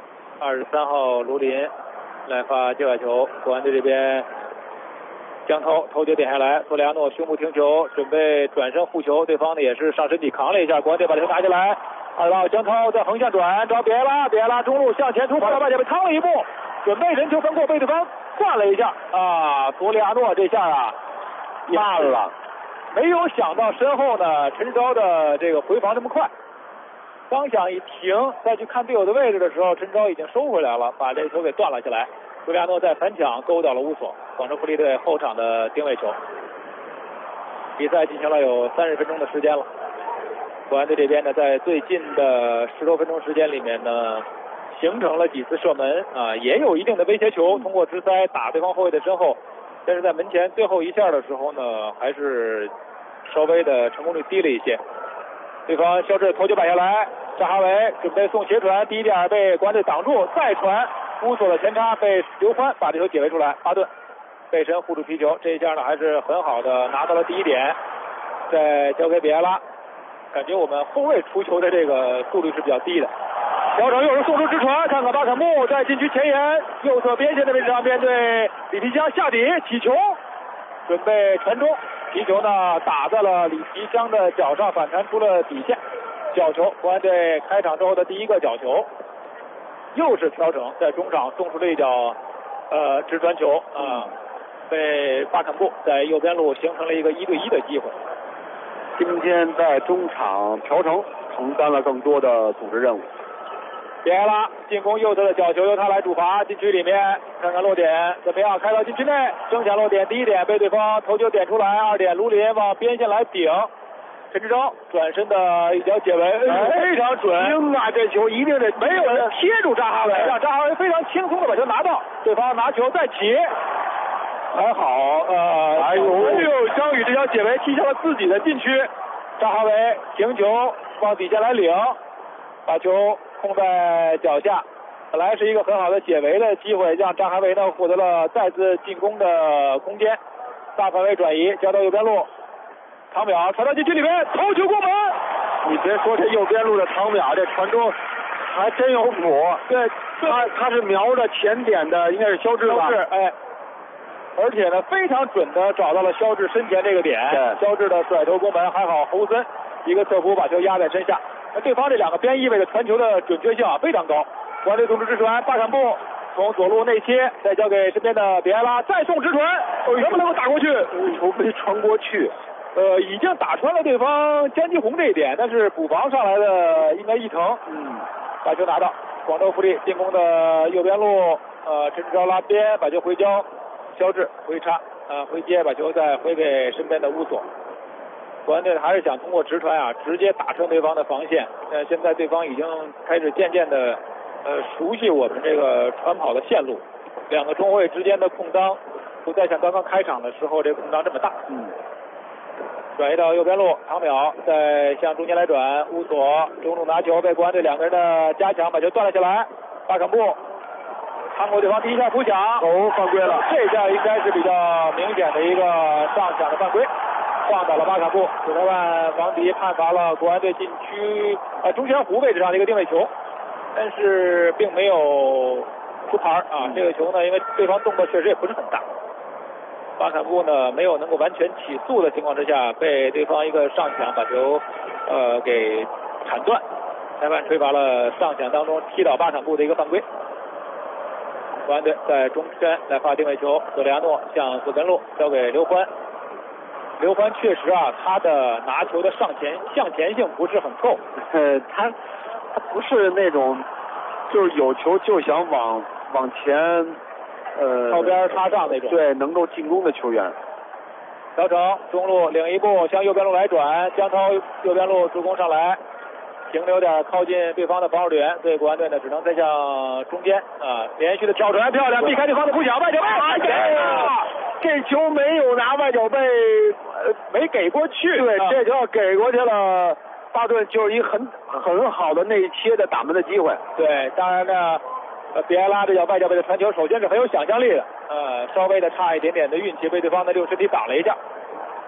，23号卢林来发界外球，国安队这边江涛头球点下来，索里亚诺胸部停球，准备转身护球，对方呢也是上身体扛了一下，国安队把球拿下来，2号江涛在横向转找比埃拉中路向前突破，外界被趟了一步，准备人球分过，被对方攥了一下啊，索里亚诺这下啊慢了。没有想到身后呢，陈钊的这个回防这么快，刚想一停，再去看队友的位置的时候，陈钊已经收回来了，把这球给断了下来。苏利亚诺在反抢勾到了乌索，广州富力队后场的定位球。比赛进行了有30分钟的时间了，国安队这边呢，在最近的10多分钟时间里面呢，形成了几次射门啊，也有一定的威胁球，通过直塞打对方后卫的身后，但是在门前最后一下的时候呢，还是稍微的成功率低了一些。对方肖智头球摆下来，扎哈维准备送斜传，第一点被国安队挡住，再传乌索的前插被刘欢把这球解围出来，巴顿背身护住皮球，这一下呢还是很好的拿到了第一点，再交给比埃拉。感觉我们后卫出球的这个速率是比较低的。姚成又是送出直传，看看巴坎穆在禁区前沿右侧边线的位置上面对李皮香下底起球，准备传中，皮球呢打在了李皮香的脚上，反弹出了底线，角球。国安队开场之后的第一个角球，又是调整在中场送出了一脚直传球啊，被巴坎布在右边路形成了一个1对1的机会。
今天在中场朴成承担了更多的组织任务。
比埃拉进攻右侧的角球由他来主罚，禁区里面看看落点怎么样，开到禁区内，争抢落点，第一点被对方头球点出来，2点卢林往边线来顶，陈志钊转身的一脚解围，非常准啊！这球一定得没有人贴住扎哈维，让扎哈维非常轻松的把球拿到，对方拿球再起，还好哎呦，张宇这脚解围踢向了自己的禁区，扎哈维停球往底下来领，把球控在脚下，本来是一个很好的解围的机会，让扎哈维呢获得了再次进攻的空间，大范围转移交到右边路，唐淼传到禁区里面，头球过门。你别说这右边路的唐淼这传中还真有谱，对，他是瞄着前点的，应该是肖智吧？哎，而且呢非常准的找到了肖智身前这个点，肖智的甩头攻门，还好侯森一个侧扑把球压在身下。那对方这两个边翼位的传球的准确性啊非常高。国安队送出直传，巴坎布从左路内切，再交给身边的比埃拉，再送直传，能不能够打过去？球没传过去，已经打穿了对方詹基宏这一点，但是补防上来的应该伊藤，把球拿到。广州富力进攻的右边路，陈志钊拉边把球回交，肖智回插，回接把球再回给身边的乌索。国安队还是想通过直传啊，直接打穿对方的防线。现在对方已经开始渐渐的熟悉我们这个传跑的线路，两个中卫之间的空当不再像刚刚开场的时候这空当这么大。转移到右边路，唐淼再向中间来转，乌索中路拿球被国安队两个人的加强把球断了下来，巴坎布趟过对方第一下扑抢，犯规了，这下应该是比较明显的一个上抢的犯规。放倒了巴坎布，主裁判王迪判罚了国安队禁区中前弧位置上的一个定位球，但是并没有出牌啊。这个球呢，因为对方动作确实也不是很大，巴坎布呢没有能够完全起速的情况之下，被对方一个上抢把球给铲断，裁判吹罚了上抢当中踢倒巴坎布的一个犯规。国安队在中间来发定位球，索里亚诺向左边路交给刘欢。刘欢确实啊，他的拿球的向前性不是很够。
他不是那种就是有球就想往前
靠边插上那种。
对，能够进攻的球员。
小程中路领一步向右边路来转，江涛右边路助攻上来，停留点靠近对方的防守队员，所以国安队呢只能再向中间连续的挑传漂亮，避开对方的扑抢，外脚背。这球没有拿外脚背，没给过去。对，这球要给过去了，巴顿就是一很好的内切的打门的机会。对，当然呢，比埃拉这脚外脚背的传球，首先是很有想象力的，稍微的差一点点的运气，被对方的6身体挡了一下。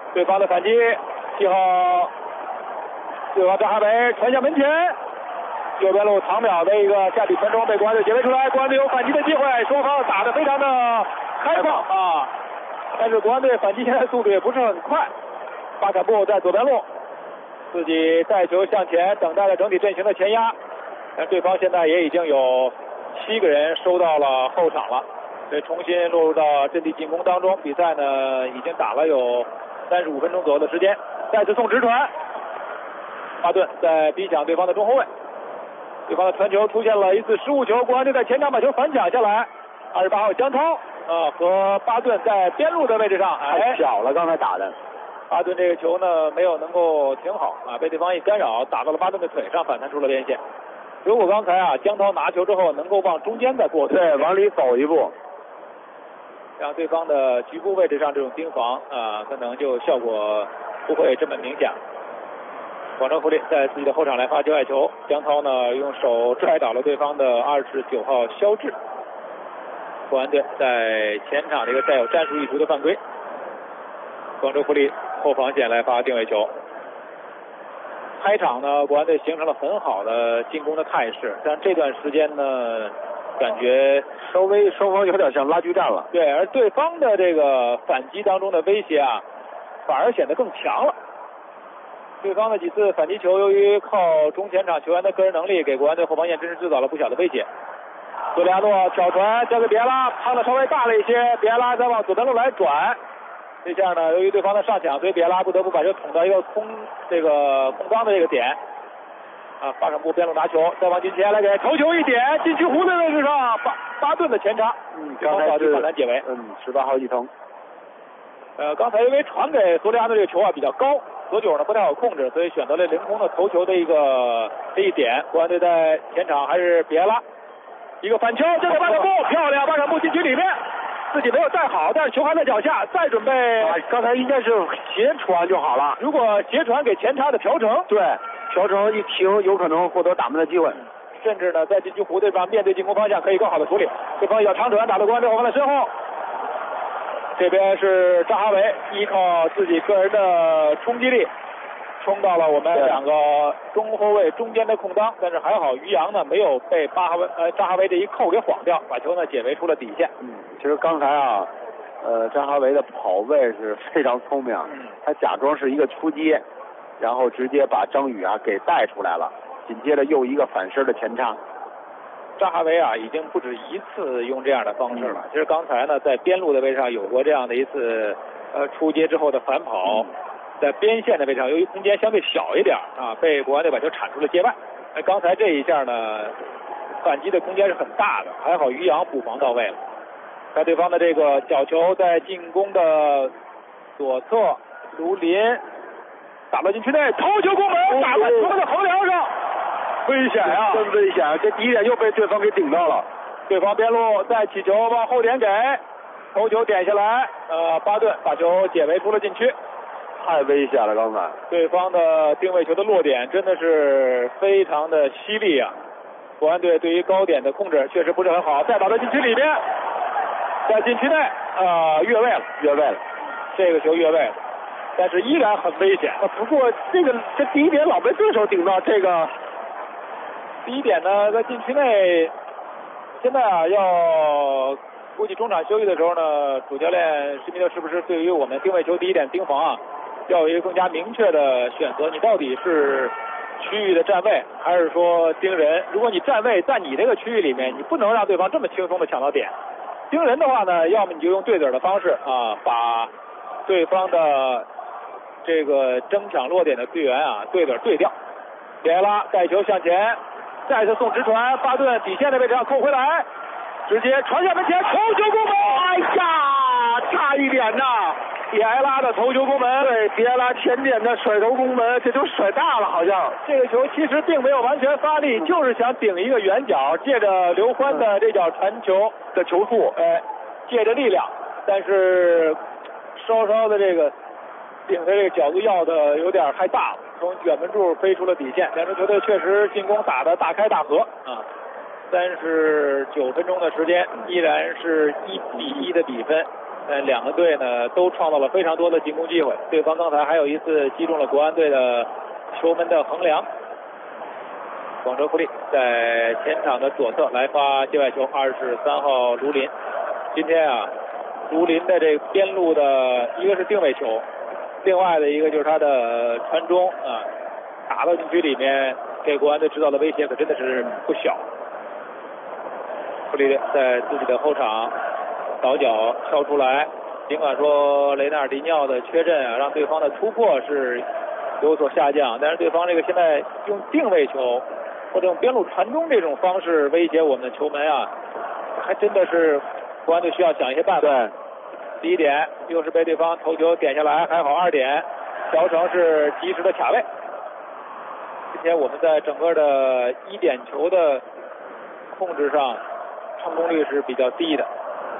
对方的反击7号对方张哈维传向门前，右边路唐淼的一个下底传中被国安队解围出来，国安队有反击的机会，双方打得非常的开放啊，但是国安队反击现在速度也不是很快，巴坎布在左边路自己带球向前，等待着整体阵型的前压，但对方现在也已经有7个人收到了后场了，所以重新落入到阵地进攻当中。比赛呢已经打了有35分钟左右的时间，再次送直传，巴顿在逼抢对方的中后卫，对方的传球出现了一次失误球，国安队在前场把球反抢下来，28号江涛和巴顿在边路的位置上，
太小了，刚才打的。
巴顿这个球呢没有能够停好啊，被对方一干扰，打到了巴顿的腿上，反弹出了边线。如果刚才江涛拿球之后能够往中间再过，
对，往里走一步，
让对方的局部位置上这种盯防可能就效果不会这么明显。广州富力在自己的后场来发界外球，江涛呢用手拽倒了对方的29号肖智。国安队在前场这个带有战术意图的犯规，广州富力后防线来发定位球。开场呢，国安队形成了很好的进攻的态势，但这段时间呢，感觉
稍微双方有点像拉锯战了。
对，而对方的这个反击当中的威胁反而显得更强了。对方的几次反击球，由于靠中前场球员的个人能力，给国安队后防线真是制造了不小的威胁。索里亚诺挑传交给别拉，胖的稍微大了一些，别拉再往左边路来转。这下呢，由于对方的上抢，所以别拉不得不把球捅到一个空当的这个点。巴坎布边路拿球，再往近前来给头球一点，禁区弧的位置上，巴顿的前插，
刚才是
反弹解围。
18号一腾。
刚才因为传给索里亚诺这个球比较高，左九呢不太好控制，所以选择了凌空的头球的这一点。国安队在前场还是别拉，一个反球交给巴坎布，漂亮，巴坎布禁区里面。自己没有带好，但是球还在脚下，再准备。
刚才应该是斜传就好了。
如果斜传给前插的朴成，
对，朴成一停，有可能获得打门的机会。
甚至呢，在禁区弧对方面对进攻方向可以更好的处理。对方要长传打到国安队后方的身后，这边是张哈维依靠自己个人的冲击力，冲到了我们2个中后卫中间的空当，但是还好于洋呢没有被张哈维这一扣给晃掉，把球呢解围出了底线。
其实刚才张哈维的跑位是非常聪明，他假装是一个出接，然后直接把张宇给带出来了，紧接着又一个反身的前插。
张哈维已经不止一次用这样的方式了。其实刚才呢在边路的位置上有过这样的一次出接之后的反跑，在边线的位置上由于空间相对小一点被国安队把球铲出了界外。刚才这一下呢反击的空间是很大的，还好于洋补防到位了。看对方的这个角球在进攻的左侧，卢林打到禁区内，头球攻门，打在球的横梁上，危险
真危险！这第一点又被对方给顶到了。
对方边路再起球往后点给，头球点下来，巴顿把球解围出了禁区，
太危险了！刚才
对方的定位球的落点真的是非常的犀利国安队对于高点的控制确实不是很好，再打到禁区里面。在禁区内越位了，这个球越位了，但是依然很危险。
不过这第一点老被对手顶到，这个
第一点呢在禁区内，现在要估计中场休息的时候呢，主教练施密特是不是对于我们定位球第一点盯防要有一个更加明确的选择，你到底是区域的站位还是说盯人？如果你站位在你这个区域里面，你不能让对方这么轻松的抢到点。盯人的话呢，要么你就用对子的方式把对方的这个争抢落点的队员对子对掉。别拉带球向前，再次送直传，巴顿底线的位置上扣回来，直接传向门前，头球攻门！哎呀，差一点别拉的头球攻门，
对，别拉前点的甩头攻门，这球甩大了，好像
这个球其实并没有完全发力，就是想顶一个圆角，借着刘欢的这脚传球的球速，借着力量，但是稍稍的这个顶的这个角度要的有点太大了，从远门柱飞出了底线。两支球队确实进攻打得大开大合39分钟的时间，依然是1-1的比分。 两个队呢都创造了非常多的进攻机会，对方刚才还有一次击中了国安队的球门的横梁。广州富力在前场的左侧来发界外球，23号卢林。今天啊，卢林的这个边路的一个是定位球，另外的一个就是他的传中啊，打到禁区里面，给国安队制造的威胁可真的是不小。富力在自己的后场倒脚跳出来，尽管说雷纳尔迪尼奥的缺阵啊，让对方的突破是有所下降，但是对方这个现在用定位球或者用边路传中这种方式威胁我们的球门啊，还真的是国安队需要想一些办法。
对，
第一点又是被对方头球点下来，还好2点，小城是及时的卡位。今天我们在整个的1点球的控制上成功率是比较低的。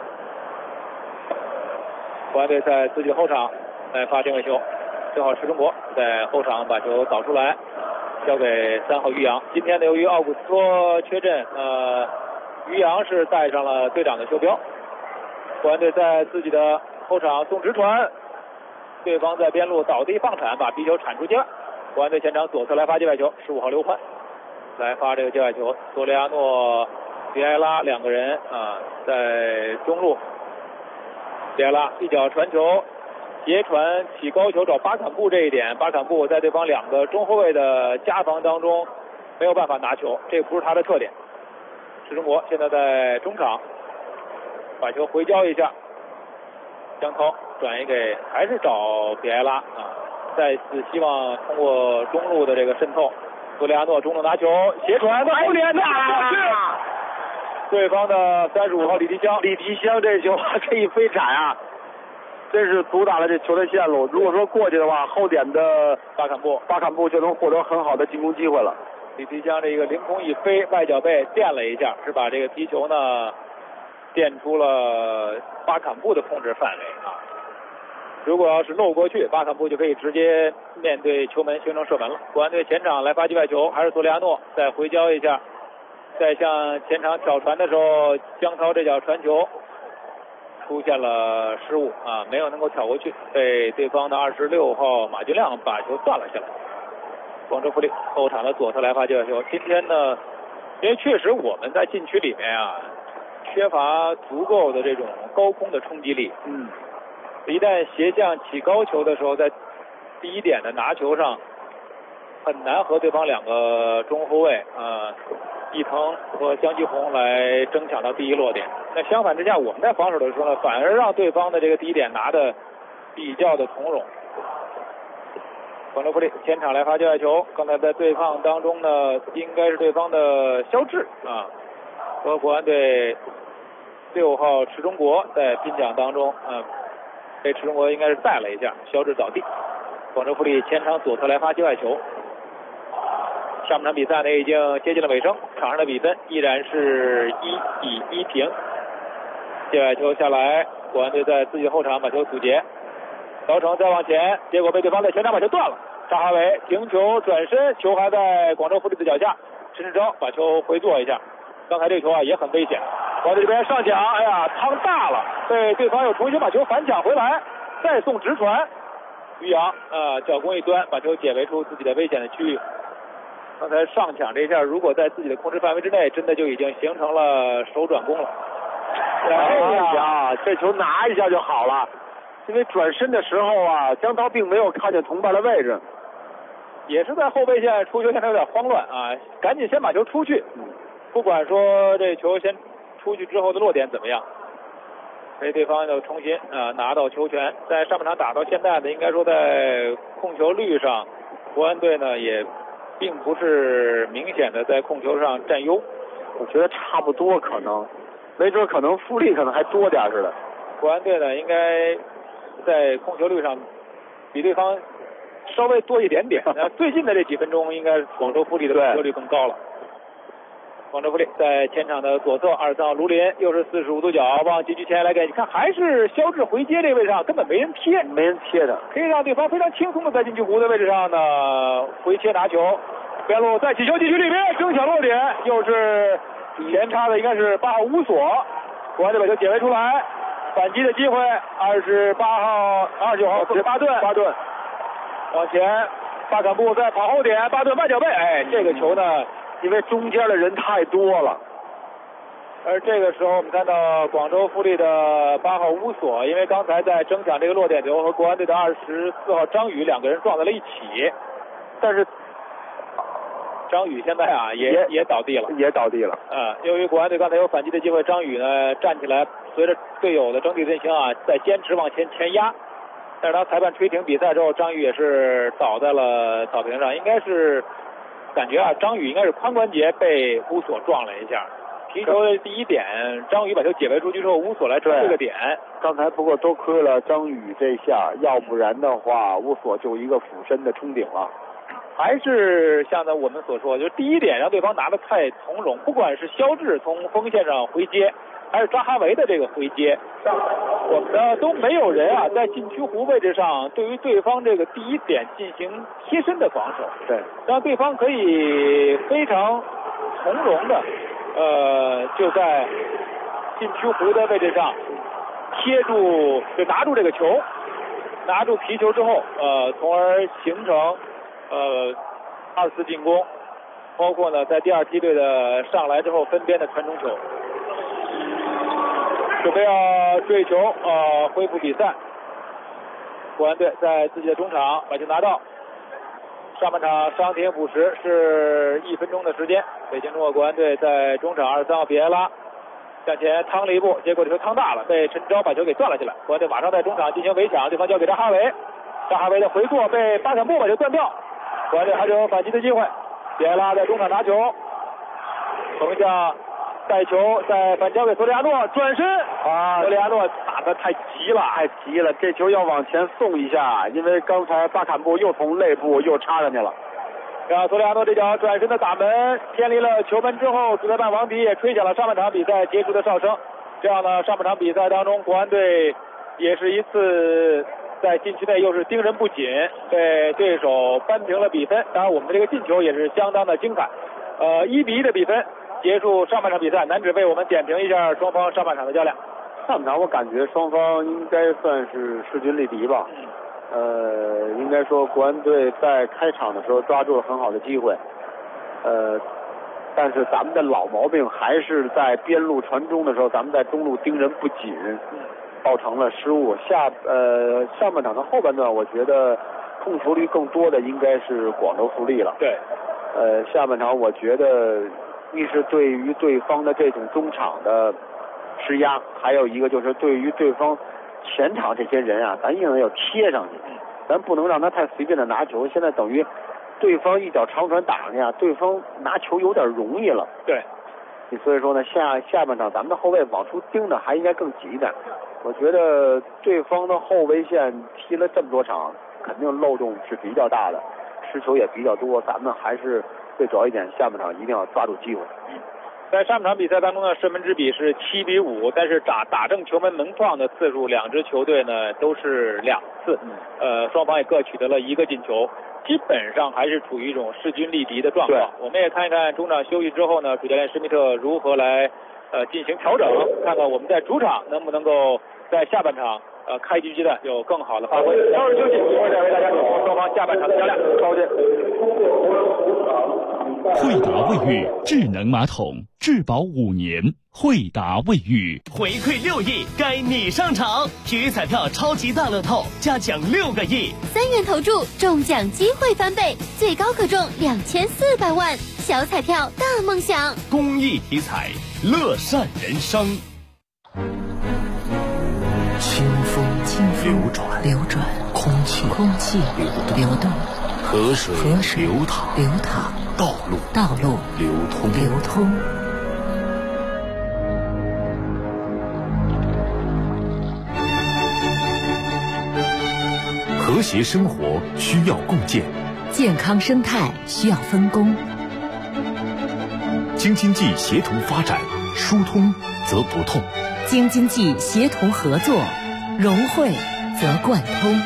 国安队在自己的后场来发定位球，正好池中国在后场把球导出来，交给3号于洋。今天呢，由于奥古斯托缺阵，于洋是带上了队长的袖标。国安队在自己的后场送直传，对方在边路倒地放铲，把皮球铲出界外。国安队前场左侧来发界外球，15号刘欢来发这个界外球，索雷亚诺、迪埃拉两个人在中路。迪埃拉一脚传球，斜传起高球找巴坎布，这一点巴坎布在对方2个中后卫的夹防当中没有办法拿球，这不是他的特点。石中国现在在中场把球回交一下，江涛转移给还是找比埃拉再次希望通过中路的这个渗透，索雷亚诺中路拿球斜传到后点对方的35号李迪香
这球这一飞铲啊，真是阻挡了这球的线路。如果说过去的话，后点的巴坎布就能获得很好的进攻机会了。
李迪香这个凌空一飞，外脚背垫了一下，是把这个皮球呢垫出了巴坎布的控制范围如果要是漏过去，巴坎布就可以直接面对球门形成射门了。国安队前场来发界外球，还是索利亚诺再回交一下，在向前场挑传的时候，江涛这脚传球出现了失误没有能够挑过去，被对方的26号马俊亮把球断了下来。广州富力后场的左侧来发界外球，今天呢，因为确实我们在禁区里面缺乏足够的这种高空的冲击力，一旦斜向起高球的时候，在第一点的拿球上很难和对方2个中后卫易腾和江继红来争抢到第一落点。那相反之下，我们在防守的时候呢，反而让对方的这个第一点拿的比较的从容。广州富力前场来发界外球，刚才在对抗当中呢，应该是对方的肖智和国安队6号池中国在拼抢当中被池中国应该是带了一下，肖智倒地。广州富力前场左侧来发界外球。下半场比赛呢已经接近了尾声，场上的比分依然是1-1平。界外球下来，国安队在自己后场把球阻截，姚成再往前，结果被对方在前场把球断了。张哈维停球转身，球还在广州富力的脚下，陈世钊把球回做一下。刚才这球也很危险，国安队这边上抢，趟大了，被对方又重新把球反抢回来，再送直传。于洋脚弓一端，把球解围出自己的危险的区域。刚才上抢这一下，如果在自己的控制范围之内，真的就已经形成了手转攻了。
这球拿一下就好了，因为转身的时候江涛并没有看见同伴的位置，
也是在后备线出球线上有点慌乱赶紧先把球出去，不管说这球先出去之后的落点怎么样，被对方又重新拿到球权。在上半场打到现在呢，应该说在控球率上，国安队呢也并不是明显的在控球上占优，
我觉得差不多，可能没准可能富力可能还多点似的。
国安队呢应该在控球率上比对方稍微多一点点最近的这几分钟应该是广州富力的控球率更高了。广州富力在前场的左侧，23号卢林又是45度角往禁区前来给，你看还是肖智回接这个位置上根本没人贴
的，
可以让对方非常轻松的在禁区弧的位置上呢回切拿球，边路在起球禁区里面争抢落点，又是前插的应该是8号乌索，国安队把球解围出来， 反击的机会，29号巴顿往前，巴坎布在跑后点，巴顿外脚背，这个球呢，
因为中间的人太多了。
而这个时候我们看到广州富力的8号乌索，因为刚才在争抢这个落点球，和国安队的24号张宇两个人撞在了一起，但是张宇现在啊也倒地了，由于国安队刚才有反击的机会，张宇呢站起来，随着队友的整体阵型啊，在坚持往前压。但是当裁判吹停比赛之后，张宇也是倒在了草坪上，应该是感觉啊，张宇应该是髋关节被乌索撞了一下。踢球的第一点，张宇把球解围出去之后，乌索来冲这个点。
刚才不过多亏了张宇这下，要不然的话，乌索就一个俯身的冲顶了。
还是像我们所说，就是第一点让对方拿得太从容，不管是肖智从锋线上回接，还是扎哈维的这个回接，我们呢都没有人啊在禁区弧位置上对于对方这个第一点进行贴身的防守，
对，
让对方可以非常从容的就在禁区弧的位置上贴住，就拿住这个球，拿住皮球之后，从而形成2次进攻，包括呢在第二梯队的上来之后分边的传中球，准备要追球恢复比赛。国安队在自己的中场把球拿到，上半场伤停补时是1分钟的时间。北京中国国安队在中场23号比埃拉向前趟了一步，结果这球趟大了，被陈钊把球给断了下来。国安队马上在中场进行围抢，对方交给扎哈维，扎哈维的回过被巴坎布把球断掉，国安队还是有反击的机会。比埃拉在中场拿球，横向带球再反交给索里亚诺，转身索里亚诺打得太急了，
这球要往前送一下，因为刚才巴坎布又从肋部又插上去了。
让索里亚诺这脚转身的打门偏离了球门之后，主裁判王迪也吹响了上半场比赛结束的哨声。这样呢，上半场比赛当中，国安队也是一次在禁区内又是盯人不紧，被对手扳平了比分。当然，我们的这个进球也是相当的精彩，1-1的比分结束上半场比赛。男子为我们点评一下双方上半场的较量。
上半场我感觉双方应该算是势均力敌吧。应该说国安队在开场的时候抓住了很好的机会，但是咱们的老毛病还是在边路传中的时候，咱们在中路盯人不紧，造成了失误。上半场的后半段，我觉得控球率更多的应该是广州富力了。
对，
下半场我觉得一是对于对方的这种中场的施压，还有一个就是对于对方前场这些人啊，咱硬要贴上去，咱不能让他太随便的拿球。现在等于对方一脚长传打上去啊，对方拿球有点容易了。
对，
所以说呢，下半场咱们的后卫往出盯的还应该更紧一点。我觉得对方的后卫线踢了这么多场，肯定漏洞是比较大的，失球也比较多。咱们还是最主要一点，下半场一定要抓住机会。
在上半场比赛当中呢，射门之比是7-5，但是打正球门门框的次数，两支球队呢都是2次，双方也各取得了1个进球，基本上还是处于一种势均力敌的状况。我们也看一看中场休息之后呢，主教练施密特如何来进行调整，看看我们在主场能不能够在下半场开局阶段有更好的发挥。稍事休息，一会儿再为大家主持双方下半场的较量。稍见。
惠达卫浴智能马桶，质保5年。惠达卫浴
回馈6亿，该你上场！体育彩票超级大乐透，加奖6个亿
，3元投注中奖机会翻倍，最高可中2400万。小彩票大梦想，
公益体彩，乐善人生。
清风流转，空气流动，河水流淌，道路流通。
和谐生活需要共建，
健康生态需要分工。
京津冀协同发展，疏通则不痛；
京津冀协同合作，融汇则贯通。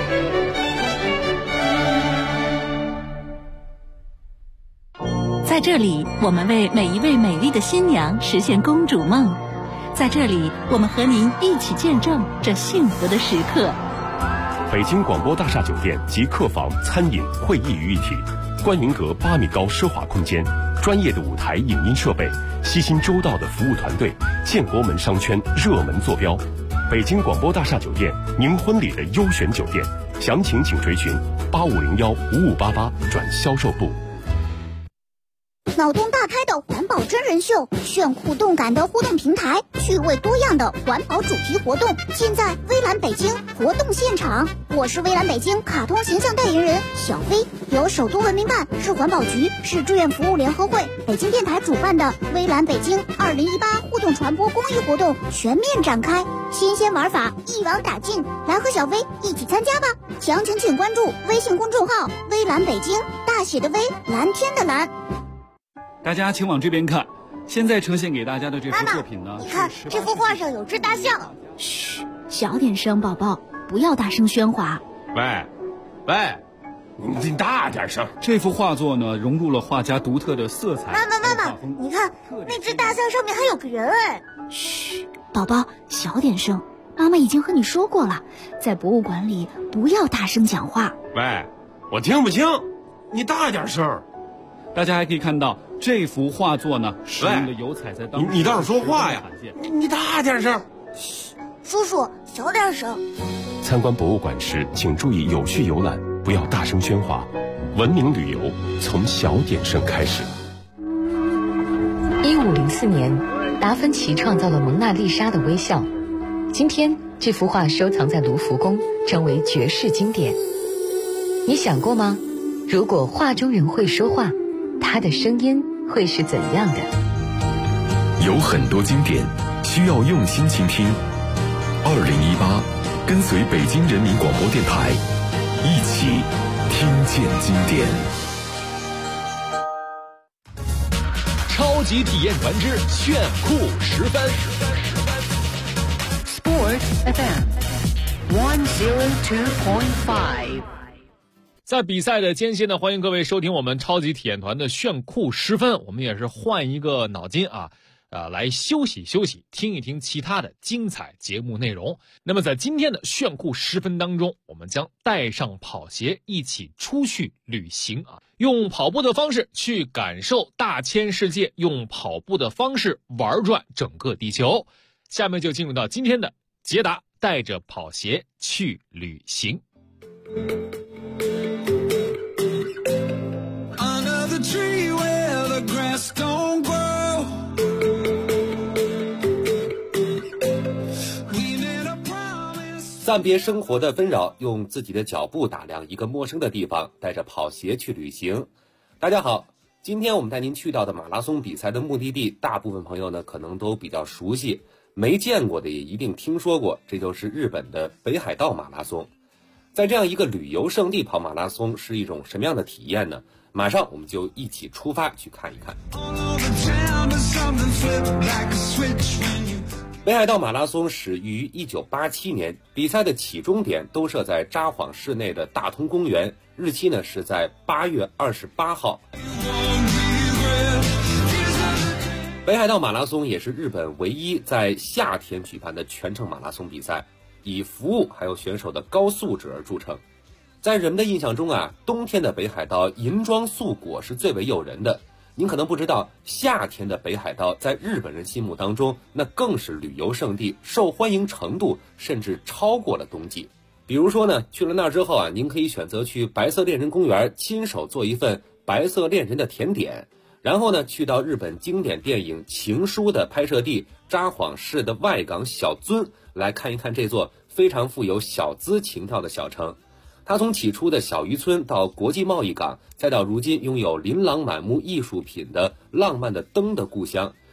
在这
这里，我们为每一位美丽的新娘实现公主梦。在这里，我们和您一起见证这幸福的时刻。
北京广播大厦酒店集客房、餐饮、会议于一体，观云阁8米高奢华空间，专业的舞台影音设备，悉心周到的服务团队，建国门商圈热门坐标。北京广播大厦酒店，您婚礼的优选酒店，详情请垂询8501-5588转销售部。
脑洞大开的环保真人秀，炫酷动感的互动平台，趣味多样的环保主题活动，尽在微蓝北京活动现场。我是微蓝北京卡通形象代言人小飞，由首都文明办、市环保局、市志愿服务联合会、北京电台主办的微蓝北京2018互动传播公益活动全面展开，新鲜玩法一网打尽，来和小飞一起参加吧！详情请关注微信公众号微蓝北京，大写的微，蓝天的蓝。
大家请往这边看，现在呈现给大家的这幅作品呢，
你看这幅画上有只大象。
嘘，小点声，宝宝，不要大声喧哗。
喂，你大点声。
这幅画作呢，融入了画家独特的色彩。
妈妈，你看那只大象上面还有个人哎。
嘘，宝宝，小点声。妈妈已经和你说过了，在博物馆里不要大声讲话。
喂，我听不清，你大点声。
大家还可以看到这幅画作呢，使用的油彩在当
你倒是说话呀！你大点声。
嘘，叔叔小点声。
参观博物馆时，请注意有序游览，不要大声喧哗。文明旅游从小点声开始。
1504年，达芬奇创造了蒙娜丽莎的微笑。今天，这幅画收藏在卢浮宫，成为绝世经典。你想过吗？如果画中人会说话，他的声音会是怎样的？
有很多经典需要用心倾听。2018，跟随北京人民广播电台，一起听见经典。
超级体验团之炫酷10分。
Sport FM 102.5。
在比赛的间歇呢，欢迎各位收听我们超级体验团的炫酷10分。我们也是换一个脑筋来休息休息，听一听其他的精彩节目内容。那么在今天的炫酷10分当中，我们将带上跑鞋一起出去旅行用跑步的方式去感受大千世界，用跑步的方式玩转整个地球。下面就进入到今天的捷达带着跑鞋去旅行。
暂别生活的纷扰，用自己的脚步打量一个陌生的地方，带着跑鞋去旅行。大家好，今天我们带您去到的马拉松比赛的目的地，大部分朋友呢可能都比较熟悉，没见过的也一定听说过，这就是日本的北海道马拉松。在这样一个旅游胜地跑马拉松是一种什么样的体验呢？马上我们就一起出发去看一看。北海道马拉松始于1987年，比赛的起终点都设在札幌市内的大通公园，日期呢是在8月28号。北海道马拉松也是日本唯一在夏天举办的全程马拉松比赛，以服务还有选手的高素质而著称。在人们的印象中冬天的北海道银装素裹是最为诱人的。您可能不知道，夏天的北海道在日本人心目当中那更是旅游胜地，受欢迎程度甚至超过了冬季。比如说呢，去了那儿之后您可以选择去白色恋人公园亲手做一份白色恋人的甜点，然后呢去到日本经典电影《情书》的拍摄地札幌市的外港小樽来看一看这座非常富有小资情调的小城。它从起初的小渔村到国际贸易港，再到如今拥有琳琅满目艺术品的浪漫的灯的故乡，